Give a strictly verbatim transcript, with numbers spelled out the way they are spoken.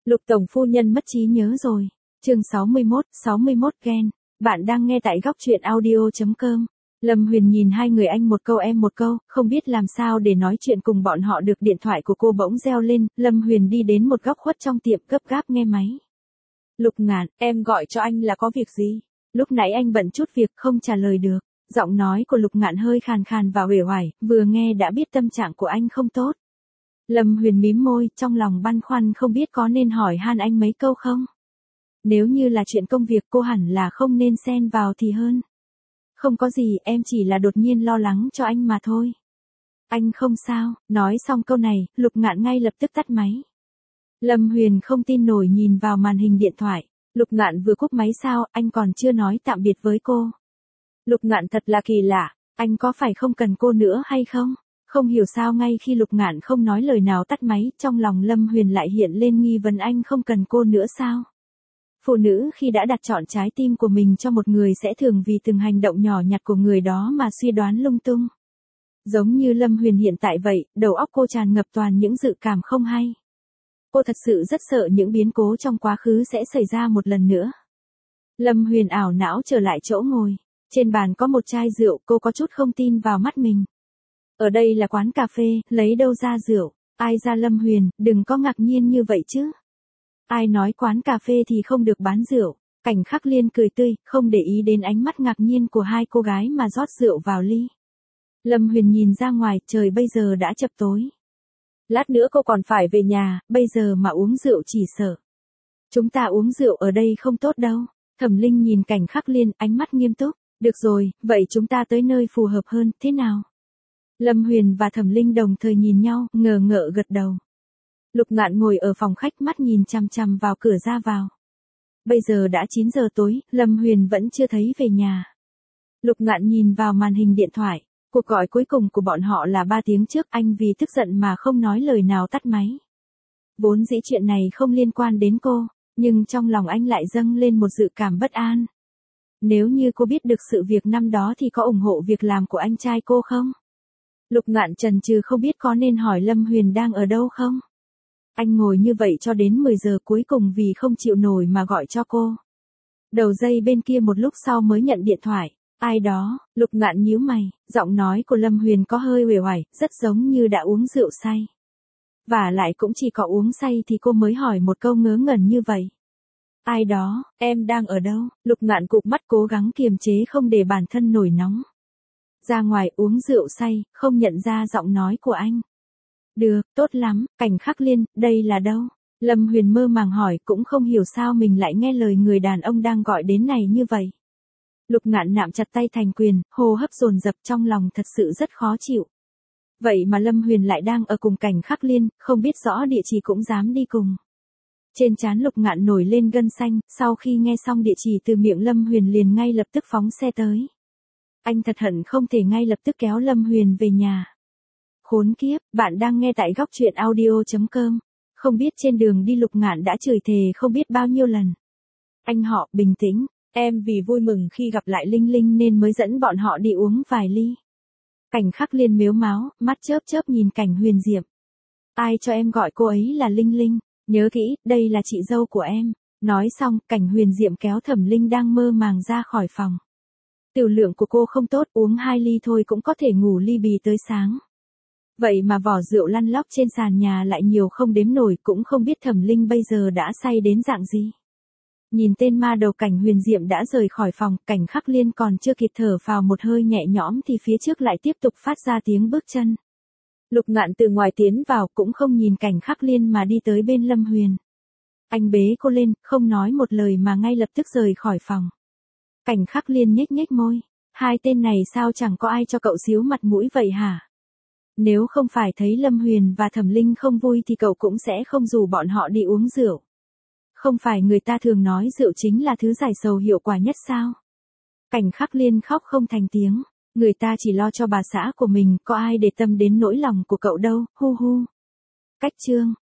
Lục tổng phu nhân mất trí nhớ rồi. Chương sáu mươi mốt, sáu mươi mốt ghen. Bạn đang nghe tại góc truyện audio chấm com. Lâm Huyền nhìn hai người anh một câu em một câu, không biết làm sao để nói chuyện cùng bọn họ được. Điện thoại của cô bỗng reo lên, Lâm Huyền đi đến một góc khuất trong tiệm gấp gáp nghe máy. Lục Ngạn, em gọi cho anh là có việc gì? Lúc nãy anh bận chút việc không trả lời được. Giọng nói của Lục Ngạn hơi khàn khàn và uể oải, vừa nghe đã biết tâm trạng của anh không tốt. Lâm Huyền mím môi, trong lòng băn khoăn không biết có nên hỏi han anh mấy câu không. Nếu như là chuyện công việc cô hẳn là không nên xen vào thì hơn. Không có gì, em chỉ là đột nhiên lo lắng cho anh mà thôi. Anh không sao. Nói xong câu này, Lục Ngạn ngay lập tức tắt máy. Lâm Huyền không tin nổi nhìn vào màn hình điện thoại. Lục Ngạn vừa cúp máy sao, anh còn chưa nói tạm biệt với cô. Lục Ngạn thật là kỳ lạ, anh có phải không cần cô nữa hay không? Không hiểu sao ngay khi Lục Ngạn không nói lời nào tắt máy, trong lòng Lâm Huyền lại hiện lên nghi vấn anh không cần cô nữa sao? Phụ nữ khi đã đặt chọn trái tim của mình cho một người sẽ thường vì từng hành động nhỏ nhặt của người đó mà suy đoán lung tung. Giống như Lâm Huyền hiện tại vậy, đầu óc cô tràn ngập toàn những dự cảm không hay. Cô thật sự rất sợ những biến cố trong quá khứ sẽ xảy ra một lần nữa. Lâm Huyền ảo não trở lại chỗ ngồi. Trên bàn có một chai rượu, cô có chút không tin vào mắt mình. Ở đây là quán cà phê, lấy đâu ra rượu? Ai ra Lâm Huyền, đừng có ngạc nhiên như vậy chứ. Ai nói quán cà phê thì không được bán rượu? Cảnh Khắc Liên cười tươi, không để ý đến ánh mắt ngạc nhiên của hai cô gái mà rót rượu vào ly. Lâm Huyền nhìn ra ngoài, trời bây giờ đã chập tối. Lát nữa cô còn phải về nhà, bây giờ mà uống rượu chỉ sợ. Chúng ta uống rượu ở đây không tốt đâu. Thẩm Linh nhìn Cảnh Khắc Liên, ánh mắt nghiêm túc. Được rồi, vậy chúng ta tới nơi phù hợp hơn, thế nào? Lâm Huyền và Thẩm Linh đồng thời nhìn nhau, ngờ ngợ gật đầu. Lục Ngạn ngồi ở phòng khách, mắt nhìn chằm chằm vào cửa ra vào. Bây giờ đã chín giờ tối, Lâm Huyền vẫn chưa thấy về nhà. Lục Ngạn nhìn vào màn hình điện thoại. Cuộc gọi cuối cùng của bọn họ là ba tiếng trước, anh vì tức giận mà không nói lời nào tắt máy. Vốn dĩ chuyện này không liên quan đến cô, nhưng trong lòng anh lại dâng lên một dự cảm bất an. Nếu như cô biết được sự việc năm đó thì có ủng hộ việc làm của anh trai cô không? Lục Ngạn chần chừ không biết có nên hỏi Lâm Huyền đang ở đâu không? Anh ngồi như vậy cho đến mười giờ cuối cùng vì không chịu nổi mà gọi cho cô. Đầu dây bên kia một lúc sau mới nhận điện thoại. Ai đó? Lục Ngạn nhíu mày, giọng nói của Lâm Huyền có hơi uể oải, rất giống như đã uống rượu say. Và lại cũng chỉ có uống say thì cô mới hỏi một câu ngớ ngẩn như vậy. Ai đó, em đang ở đâu? Lục Ngạn cụp mắt cố gắng kiềm chế không để bản thân nổi nóng. Ra ngoài uống rượu say, không nhận ra giọng nói của anh. Được, tốt lắm, Cảnh Khắc Liên, đây là đâu? Lâm Huyền mơ màng hỏi, cũng không hiểu sao mình lại nghe lời người đàn ông đang gọi đến này như vậy. Lục Ngạn nạm chặt tay thành quyền, hô hấp dồn dập, trong lòng thật sự rất khó chịu. Vậy mà Lâm Huyền lại đang ở cùng Cảnh Khắc Liên, không biết rõ địa chỉ cũng dám đi cùng. Trên trán Lục Ngạn nổi lên gân xanh, sau khi nghe xong địa chỉ từ miệng Lâm Huyền liền ngay lập tức phóng xe tới. Anh thật hận không thể ngay lập tức kéo Lâm Huyền về nhà. Khốn kiếp, bạn đang nghe tại góc truyện audio chấm com. Không biết trên đường đi Lục Ngạn đã chửi thề không biết bao nhiêu lần. Anh họ, bình tĩnh, em vì vui mừng khi gặp lại Linh Linh nên mới dẫn bọn họ đi uống vài ly. Cảnh Khắc Liên mếu máo, mắt chớp chớp nhìn Cảnh Huyền Diệm. Ai cho em gọi cô ấy là Linh Linh? Nhớ kỹ, đây là chị dâu của em. Nói xong, Cảnh Huyền Diệm kéo Thẩm Linh đang mơ màng ra khỏi phòng. Tiểu lượng của cô không tốt, uống hai ly thôi cũng có thể ngủ ly bì tới sáng. Vậy mà vỏ rượu lăn lóc trên sàn nhà lại nhiều không đếm nổi, cũng không biết Thẩm Linh bây giờ đã say đến dạng gì. Nhìn tên ma đầu Cảnh Huyền Diệm đã rời khỏi phòng, Cảnh Khắc Liên còn chưa kịp thở phào một hơi nhẹ nhõm thì phía trước lại tiếp tục phát ra tiếng bước chân. Lục Ngạn từ ngoài tiến vào cũng không nhìn Cảnh Khắc Liên mà đi tới bên Lâm Huyền. Anh bế cô lên, không nói một lời mà ngay lập tức rời khỏi phòng. Cảnh Khắc Liên nhếch nhếch môi. Hai tên này sao chẳng có ai cho cậu xíu mặt mũi vậy hả? Nếu không phải thấy Lâm Huyền và Thẩm Linh không vui thì cậu cũng sẽ không rủ bọn họ đi uống rượu. Không phải người ta thường nói rượu chính là thứ giải sầu hiệu quả nhất sao? Cảnh Khắc Liên khóc không thành tiếng. Người ta chỉ lo cho bà xã của mình, có ai để tâm đến nỗi lòng của cậu đâu, hu hu. Cách chương.